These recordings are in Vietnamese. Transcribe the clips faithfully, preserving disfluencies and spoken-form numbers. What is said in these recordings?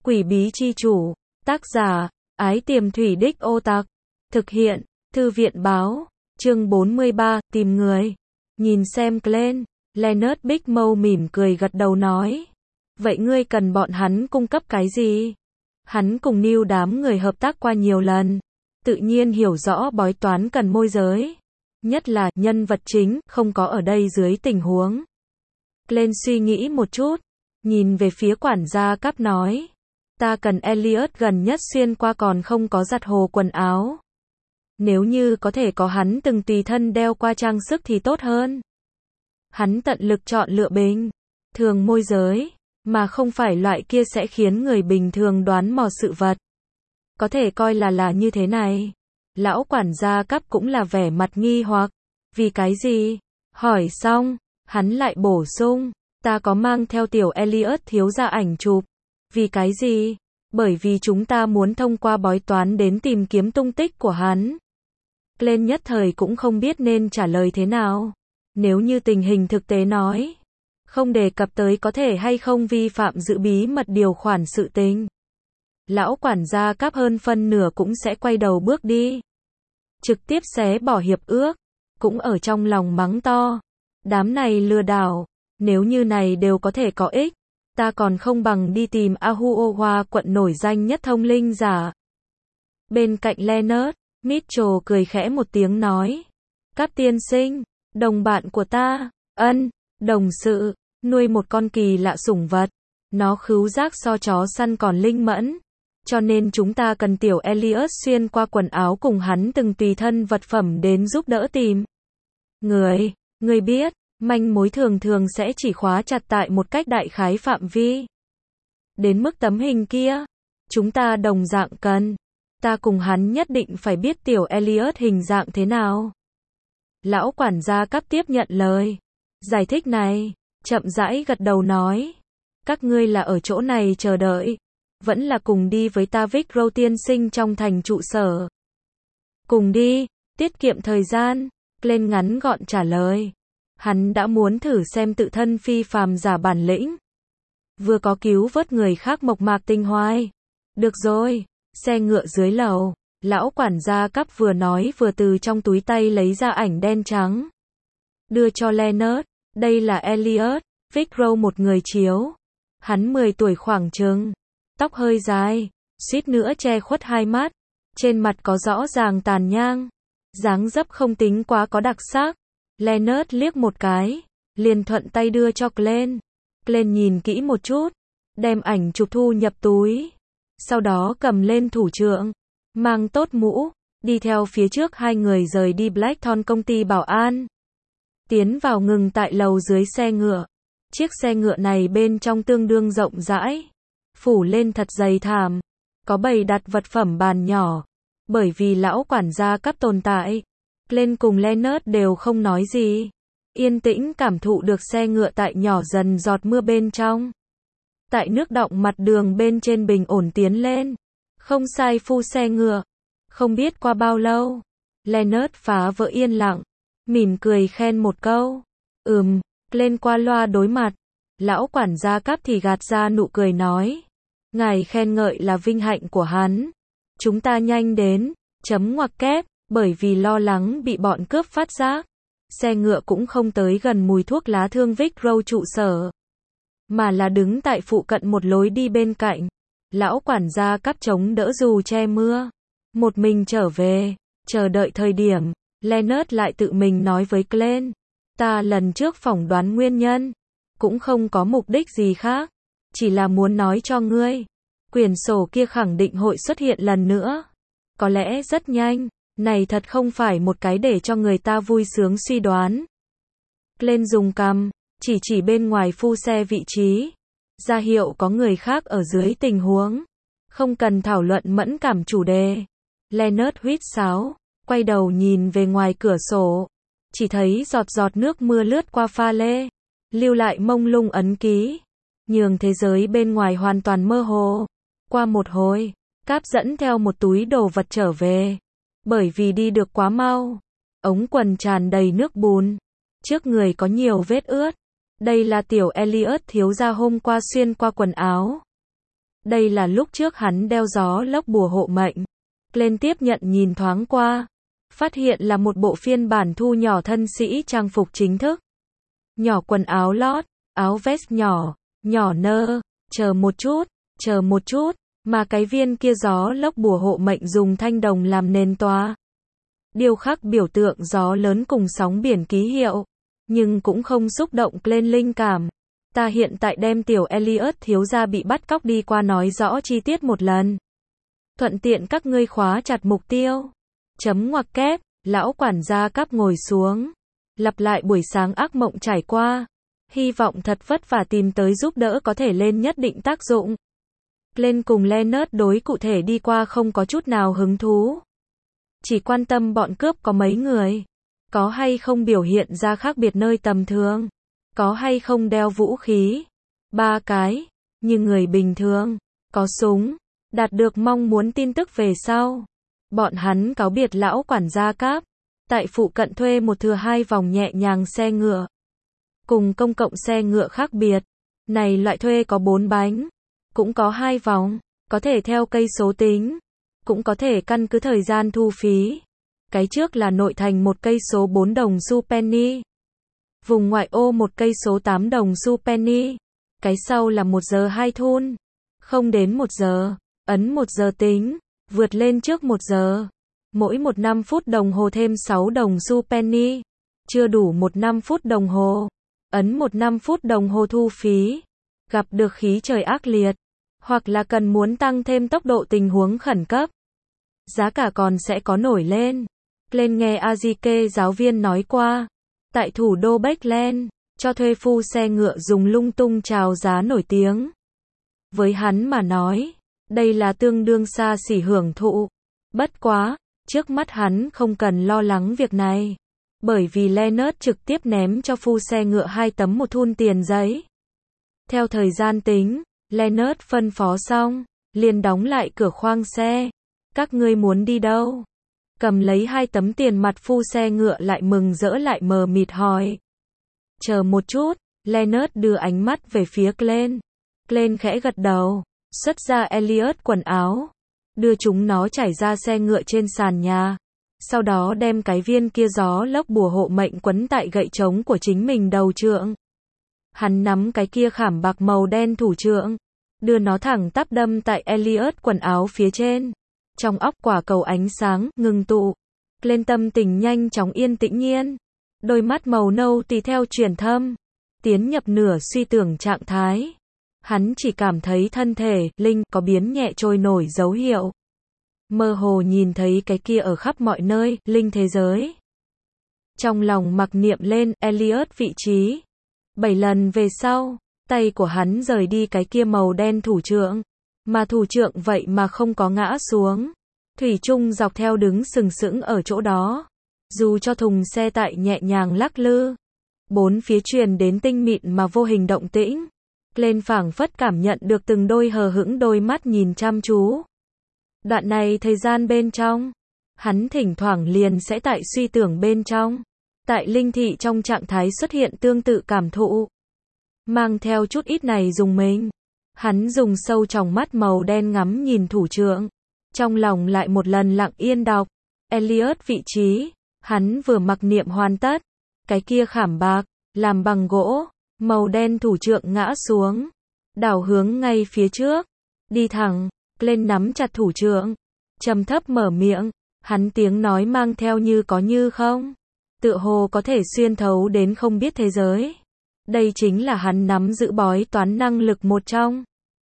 Quỷ bí chi chủ, tác giả, Ái Tiềm Thủy Đích Ô Tặc, thực hiện, Thư viện báo, chương bốn mươi ba, tìm người. Nhìn xem Glenn, Leonard Bickmore mỉm cười gật đầu nói. Vậy ngươi cần bọn hắn cung cấp cái gì? Hắn cùng Neil đám người hợp tác qua nhiều lần, tự nhiên hiểu rõ bói toán cần môi giới. Nhất là, nhân vật chính, không có ở đây dưới tình huống. Glenn suy nghĩ một chút, nhìn về phía quản gia cắp nói. Ta cần Elliot gần nhất xuyên qua còn không có giặt hồ quần áo. Nếu như có thể có hắn từng tùy thân đeo qua trang sức thì tốt hơn. Hắn tận lực chọn lựa bình thường môi giới, mà không phải loại kia sẽ khiến người bình thường đoán mò sự vật. Có thể coi là là như thế này. Lão quản gia cắp cũng là vẻ mặt nghi hoặc. Vì cái gì? Hỏi xong, hắn lại bổ sung. Ta có mang theo tiểu Elliot thiếu gia ảnh chụp. Vì cái gì? Bởi vì chúng ta muốn thông qua bói toán đến tìm kiếm tung tích của hắn. Glenn nhất thời cũng không biết nên trả lời thế nào. Nếu như tình hình thực tế nói, không đề cập tới có thể hay không vi phạm giữ bí mật điều khoản sự tình. Lão quản gia cắp hơn phân nửa cũng sẽ quay đầu bước đi. Trực tiếp xé bỏ hiệp ước, cũng ở trong lòng mắng to. Đám này lừa đảo, nếu như này đều có thể có ích, ta còn không bằng đi tìm Ahuowa quận nổi danh nhất thông linh giả. Bên cạnh Leonard, Mitchell cười khẽ một tiếng nói. Các tiên sinh, đồng bạn của ta, ân, đồng sự, nuôi một con kỳ lạ sủng vật. Nó khứu giác so chó săn còn linh mẫn. Cho nên chúng ta cần tiểu Elliot xuyên qua quần áo cùng hắn từng tùy thân vật phẩm đến giúp đỡ tìm. Người, người biết, manh mối thường thường sẽ chỉ khóa chặt tại một cách đại khái phạm vi. Đến mức tấm hình kia, chúng ta đồng dạng cần. Ta cùng hắn nhất định phải biết tiểu Elliot hình dạng thế nào. Lão quản gia cắp tiếp nhận lời giải thích này, chậm rãi gật đầu nói. Các ngươi là ở chỗ này chờ đợi, vẫn là cùng đi với ta Vickrow tiên sinh trong thành trụ sở. Cùng đi, tiết kiệm thời gian, Glenn ngắn gọn trả lời. Hắn đã muốn thử xem tự thân phi phàm giả bản lĩnh. Vừa có cứu vớt người khác mộc mạc tinh hoai. Được rồi, xe ngựa dưới lầu. Lão quản gia cắp vừa nói vừa từ trong túi tay lấy ra ảnh đen trắng. Đưa cho Leonard, đây là Elliot, Vickrow một người chiếu. Hắn mười tuổi khoảng chừng, tóc hơi dài, suýt nữa che khuất hai mắt. Trên mặt có rõ ràng tàn nhang. Dáng dấp không tính quá có đặc sắc. Leonard liếc một cái, liền thuận tay đưa cho Glenn. Glenn nhìn kỹ một chút, đem ảnh chụp thu nhập túi. Sau đó cầm lên thủ trượng, mang tốt mũ, đi theo phía trước hai người rời đi Blackthorn công ty bảo an. Tiến vào ngừng tại lầu dưới xe ngựa. Chiếc xe ngựa này bên trong tương đương rộng rãi, phủ lên thật dày thảm, có bày đặt vật phẩm bàn nhỏ. Bởi vì lão quản gia cắp tồn tại, Glenn cùng Leonard đều không nói gì. Yên tĩnh cảm thụ được xe ngựa tại nhỏ dần giọt mưa bên trong. Tại nước đọng mặt đường bên trên bình ổn tiến lên. Không sai phu xe ngựa. Không biết qua bao lâu, Leonard phá vỡ yên lặng, mỉm cười khen một câu. Ừm, Glenn qua loa đối mặt. Lão quản gia cắp thì gạt ra nụ cười nói. Ngài khen ngợi là vinh hạnh của hắn. Chúng ta nhanh đến, chấm ngoặc kép, bởi vì lo lắng bị bọn cướp phát giác. Xe ngựa cũng không tới gần mùi thuốc lá thương Vickrow trụ sở, mà là đứng tại phụ cận một lối đi bên cạnh. Lão quản gia cắp chống đỡ dù che mưa, một mình trở về, chờ đợi thời điểm. Leonard lại tự mình nói với Glenn. Ta lần trước phỏng đoán nguyên nhân, cũng không có mục đích gì khác, chỉ là muốn nói cho ngươi. Quyển sổ kia khẳng định hội xuất hiện lần nữa. Có lẽ rất nhanh. Này thật không phải một cái để cho người ta vui sướng suy đoán. Glenn dùng cằm, chỉ chỉ bên ngoài phu xe vị trí. Ra hiệu có người khác ở dưới tình huống. Không cần thảo luận mẫn cảm chủ đề. Leonard huýt sáo, quay đầu nhìn về ngoài cửa sổ. Chỉ thấy giọt giọt nước mưa lướt qua pha lê, lưu lại mông lung ấn ký. Nhường thế giới bên ngoài hoàn toàn mơ hồ. Qua một hồi, cáp dẫn theo một túi đồ vật trở về. Bởi vì đi được quá mau, ống quần tràn đầy nước bùn, trước người có nhiều vết ướt. Đây là tiểu Elliot thiếu gia hôm qua xuyên qua quần áo. Đây là lúc trước hắn đeo gió lốc bùa hộ mệnh. Glenn tiếp nhận nhìn thoáng qua. Phát hiện là một bộ phiên bản thu nhỏ thân sĩ trang phục chính thức. Nhỏ quần áo lót, áo vest nhỏ, nhỏ nơ, chờ một chút, chờ một chút, mà cái viên kia gió lốc bùa hộ mệnh dùng thanh đồng làm nền toa. Điêu khắc biểu tượng gió lớn cùng sóng biển ký hiệu, nhưng cũng không xúc động lên linh cảm. Ta hiện tại đem tiểu Elliot thiếu gia bị bắt cóc đi qua nói rõ chi tiết một lần. Thuận tiện các ngươi khóa chặt mục tiêu. Chấm ngoặc kép, lão quản gia cắp ngồi xuống. Lặp lại buổi sáng ác mộng trải qua. Hy vọng thật vất vả tìm tới giúp đỡ có thể lên nhất định tác dụng. Lên cùng Leonard đối cụ thể đi qua không có chút nào hứng thú. Chỉ quan tâm bọn cướp có mấy người. Có hay không biểu hiện ra khác biệt nơi tầm thường. Có hay không đeo vũ khí. Ba cái. Như người bình thường. Có súng. Đạt được mong muốn tin tức về sau. Bọn hắn cáo biệt lão quản gia cáp. Tại phụ cận thuê một thừa hai vòng nhẹ nhàng xe ngựa. Cùng công cộng xe ngựa khác biệt. Này loại thuê có bốn bánh. Cũng có hai vòng. Có thể theo cây số tính. Cũng có thể căn cứ thời gian thu phí. Cái trước là nội thành một cây số bốn đồng xu penny. Vùng ngoại ô một cây số tám đồng xu penny. Cái sau là một giờ hai thun. Không đến một giờ. Ấn một giờ tính. Vượt lên trước một giờ. Mỗi một năm phút đồng hồ thêm sáu đồng xu penny. Chưa đủ một năm phút đồng hồ. Ấn một năm phút đồng hồ thu phí. Gặp được khí trời ác liệt. Hoặc là cần muốn tăng thêm tốc độ tình huống khẩn cấp. Giá cả còn sẽ có nổi lên. Lên nghe Azike giáo viên nói qua. Tại thủ đô Beckland, cho thuê phu xe ngựa dùng lung tung chào giá nổi tiếng. Với hắn mà nói, đây là tương đương xa xỉ hưởng thụ. Bất quá, trước mắt hắn không cần lo lắng việc này. Bởi vì Leonard trực tiếp ném cho phu xe ngựa hai tấm một thun tiền giấy. Theo thời gian tính, Leonard phân phó xong, liền đóng lại cửa khoang xe. Các ngươi muốn đi đâu? Cầm lấy hai tấm tiền mặt phu xe ngựa lại mừng rỡ lại mờ mịt hỏi. Chờ một chút, Leonard đưa ánh mắt về phía Glenn. Glenn khẽ gật đầu, xuất ra Elliot quần áo. Đưa chúng nó trải ra xe ngựa trên sàn nhà. Sau đó đem cái viên kia gió lốc bùa hộ mệnh quấn tại gậy trống của chính mình đầu trượng. Hắn nắm cái kia khảm bạc màu đen thủ trượng. Đưa nó thẳng tắp đâm tại Elliot quần áo phía trên. Trong óc quả cầu ánh sáng, ngừng tụ. Lên tâm tình nhanh chóng yên tĩnh nhiên. Đôi mắt màu nâu tùy theo chuyển thâm. Tiến nhập nửa suy tưởng trạng thái. Hắn chỉ cảm thấy thân thể, linh, có biến nhẹ trôi nổi dấu hiệu. Mơ hồ nhìn thấy cái kia ở khắp mọi nơi, linh thế giới. Trong lòng mặc niệm lên, Elliot vị trí. Bảy lần về sau, tay của hắn rời đi cái kia màu đen thủ trượng. Mà thủ trượng vậy mà không có ngã xuống. Thủy chung dọc theo đứng sừng sững ở chỗ đó. Dù cho thùng xe tải nhẹ nhàng lắc lư. Bốn phía truyền đến tinh mịn mà vô hình động tĩnh. Lên phảng phất cảm nhận được từng đôi hờ hững đôi mắt nhìn chăm chú. Đoạn này thời gian bên trong. Hắn thỉnh thoảng liền sẽ tại suy tưởng bên trong. Tại linh thị trong trạng thái xuất hiện tương tự cảm thụ. Mang theo chút ít này dùng mình. Hắn dùng sâu tròng mắt màu đen ngắm nhìn thủ trượng. Trong lòng lại một lần lặng yên đọc. Elliot vị trí. Hắn vừa mặc niệm hoàn tất. Cái kia khảm bạc, làm bằng gỗ. Màu đen thủ trượng ngã xuống. Đảo hướng ngay phía trước. Đi thẳng. Lên nắm chặt thủ trượng. Trầm thấp mở miệng. Hắn tiếng nói mang theo như có như không. Tựa hồ có thể xuyên thấu đến không biết thế giới. Đây chính là hắn nắm giữ bói toán năng lực một trong.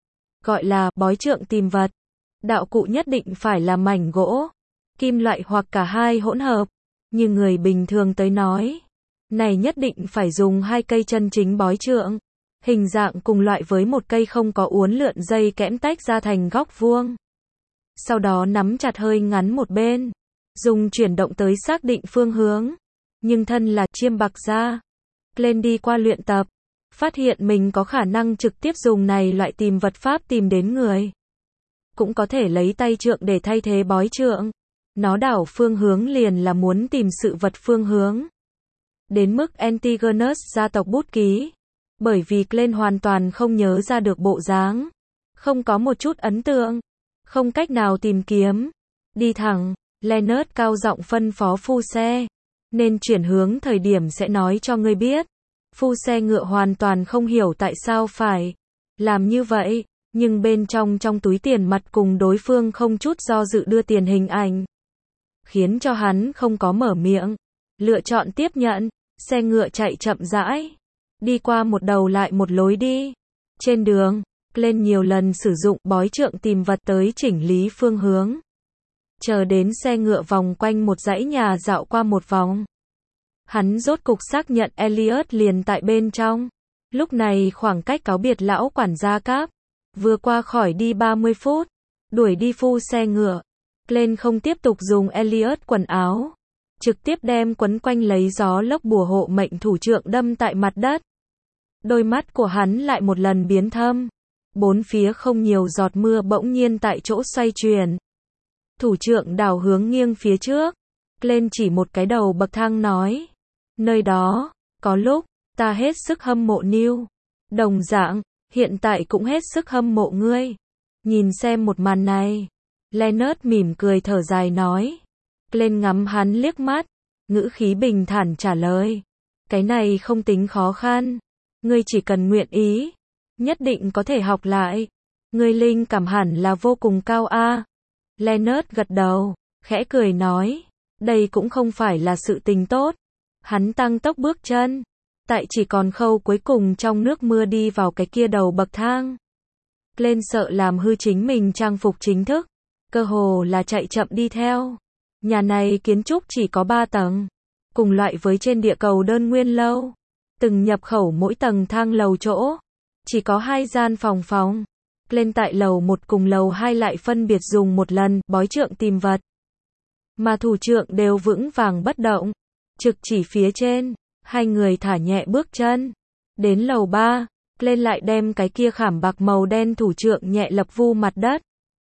Gọi là bói trượng tìm vật. Đạo cụ nhất định phải là mảnh gỗ, kim loại hoặc cả hai hỗn hợp. Như người bình thường tới nói. Này nhất định phải dùng hai cây chân chính bói trượng. Hình dạng cùng loại với một cây không có uốn lượn dây kẽm tách ra thành góc vuông. Sau đó nắm chặt hơi ngắn một bên. Dùng chuyển động tới xác định phương hướng. Nhưng thân là chiêm bạc gia. Lên đi qua luyện tập. Phát hiện mình có khả năng trực tiếp dùng này loại tìm vật pháp tìm đến người. Cũng có thể lấy tay trượng để thay thế bói trượng. Nó đảo phương hướng liền là muốn tìm sự vật phương hướng. Đến mức Antigonus gia tộc bút ký. Bởi vì Glenn hoàn toàn không nhớ ra được bộ dáng. Không có một chút ấn tượng. Không cách nào tìm kiếm. Đi thẳng. Leonard cao giọng phân phó phu xe. Nên chuyển hướng thời điểm sẽ nói cho ngươi biết. Phu xe ngựa hoàn toàn không hiểu tại sao phải làm như vậy, nhưng bên trong trong túi tiền mặt cùng đối phương không chút do dự đưa tiền hình ảnh. Khiến cho hắn không có mở miệng. Lựa chọn tiếp nhận. Xe ngựa chạy chậm rãi. Đi qua một đầu lại một lối đi. Trên đường, Glenn nhiều lần sử dụng bói trượng tìm vật tới chỉnh lý phương hướng. Chờ đến xe ngựa vòng quanh một dãy nhà dạo qua một vòng. Hắn rốt cục xác nhận Elliot liền tại bên trong. Lúc này khoảng cách cáo biệt lão quản gia Cáp. Vừa qua khỏi đi ba mươi phút. Đuổi đi phu xe ngựa. Glenn không tiếp tục dùng Elliot quần áo. Trực tiếp đem quấn quanh lấy gió lốc bùa hộ mệnh thủ trượng đâm tại mặt đất. Đôi mắt của hắn lại một lần biến thâm. Bốn phía không nhiều giọt mưa bỗng nhiên tại chỗ xoay chuyển. Thủ trượng đảo hướng nghiêng phía trước. Glenn chỉ một cái đầu bậc thang nói. Nơi đó, có lúc, ta hết sức hâm mộ Neil. Đồng dạng, hiện tại cũng hết sức hâm mộ ngươi. Nhìn xem một màn này. Leonard mỉm cười thở dài nói. Glenn ngắm hắn liếc mắt. Ngữ khí bình thản trả lời. Cái này không tính khó khăn. Ngươi chỉ cần nguyện ý. Nhất định có thể học lại. Ngươi linh cảm hẳn là vô cùng cao a. Leonard gật đầu, khẽ cười nói. Đây cũng không phải là sự tình tốt. Hắn tăng tốc bước chân. Tại chỉ còn khâu cuối cùng trong nước mưa đi vào cái kia đầu bậc thang. Glenn sợ làm hư chính mình trang phục chính thức. Cơ hồ là chạy chậm đi theo. Nhà này kiến trúc chỉ có ba tầng. Cùng loại với trên địa cầu đơn nguyên lâu. Từng nhập khẩu mỗi tầng thang lầu chỗ. Chỉ có hai gian phòng phòng. Lên tại lầu một cùng lầu hai lại phân biệt dùng một lần bói trượng tìm vật. Mà thủ trượng đều vững vàng bất động. Trực chỉ phía trên. Hai người thả nhẹ bước chân. Đến lầu ba. Lên lại đem cái kia khảm bạc màu đen thủ trượng nhẹ lập vu mặt đất.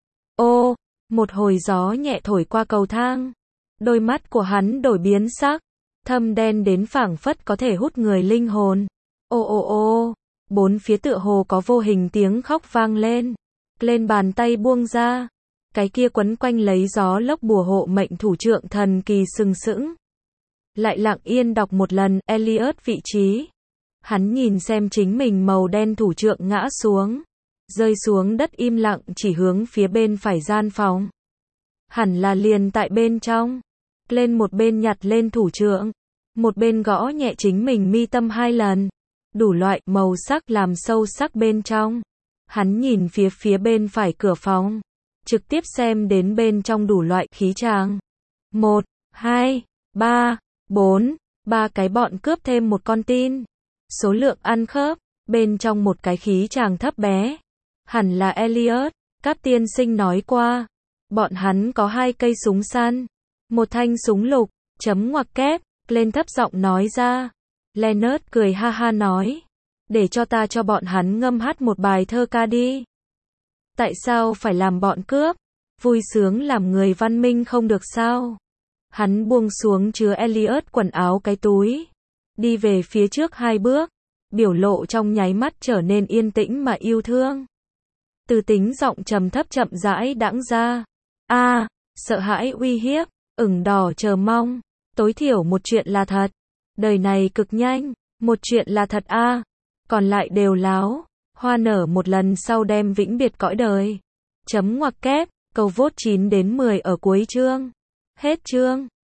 Ô, một hồi gió nhẹ thổi qua cầu thang. Đôi mắt của hắn đổi biến sắc. Thâm đen đến phảng phất có thể hút người linh hồn. Ô ô ô, bốn phía tựa hồ có vô hình tiếng khóc vang lên. Lên bàn tay buông ra. Cái kia quấn quanh lấy gió lốc bùa hộ mệnh thủ trượng thần kỳ sừng sững. Lại lặng yên đọc một lần Elliot vị trí. Hắn nhìn xem chính mình màu đen thủ trượng ngã xuống. Rơi xuống đất im lặng chỉ hướng phía bên phải gian phòng. Hẳn là liền tại bên trong. Lên một bên nhặt lên thủ trượng. Một bên gõ nhẹ chính mình mi tâm hai lần. Đủ loại màu sắc làm sâu sắc bên trong. Hắn nhìn phía phía bên phải cửa phòng. Trực tiếp xem đến bên trong đủ loại khí tràng. Một, hai, ba, bốn. Ba cái bọn cướp thêm một con tin. Số lượng ăn khớp. Bên trong một cái khí tràng thấp bé. Hẳn là Elliot. Các tiên sinh nói qua. Bọn hắn có hai cây súng săn. Một thanh súng lục. Chấm ngoặc kép. Lên thấp giọng nói ra. Leonard cười ha ha nói. Để cho ta cho bọn hắn ngâm hát một bài thơ ca đi. Tại sao phải làm bọn cướp? Vui sướng làm người văn minh không được sao? Hắn buông xuống chứa Elliot quần áo cái túi. Đi về phía trước hai bước. Biểu lộ trong nháy mắt trở nên yên tĩnh mà yêu thương. Từ tính giọng trầm thấp chậm rãi đãng ra. A, à, sợ hãi uy hiếp, ửng đỏ chờ mong. Tối thiểu một chuyện là thật. Đời này cực nhanh. Một chuyện là thật a, à. Còn lại đều láo. Hoa nở một lần sau đem vĩnh biệt cõi đời. Chấm ngoặc kép. Câu vốt chín đến mười ở cuối chương. Hết chương.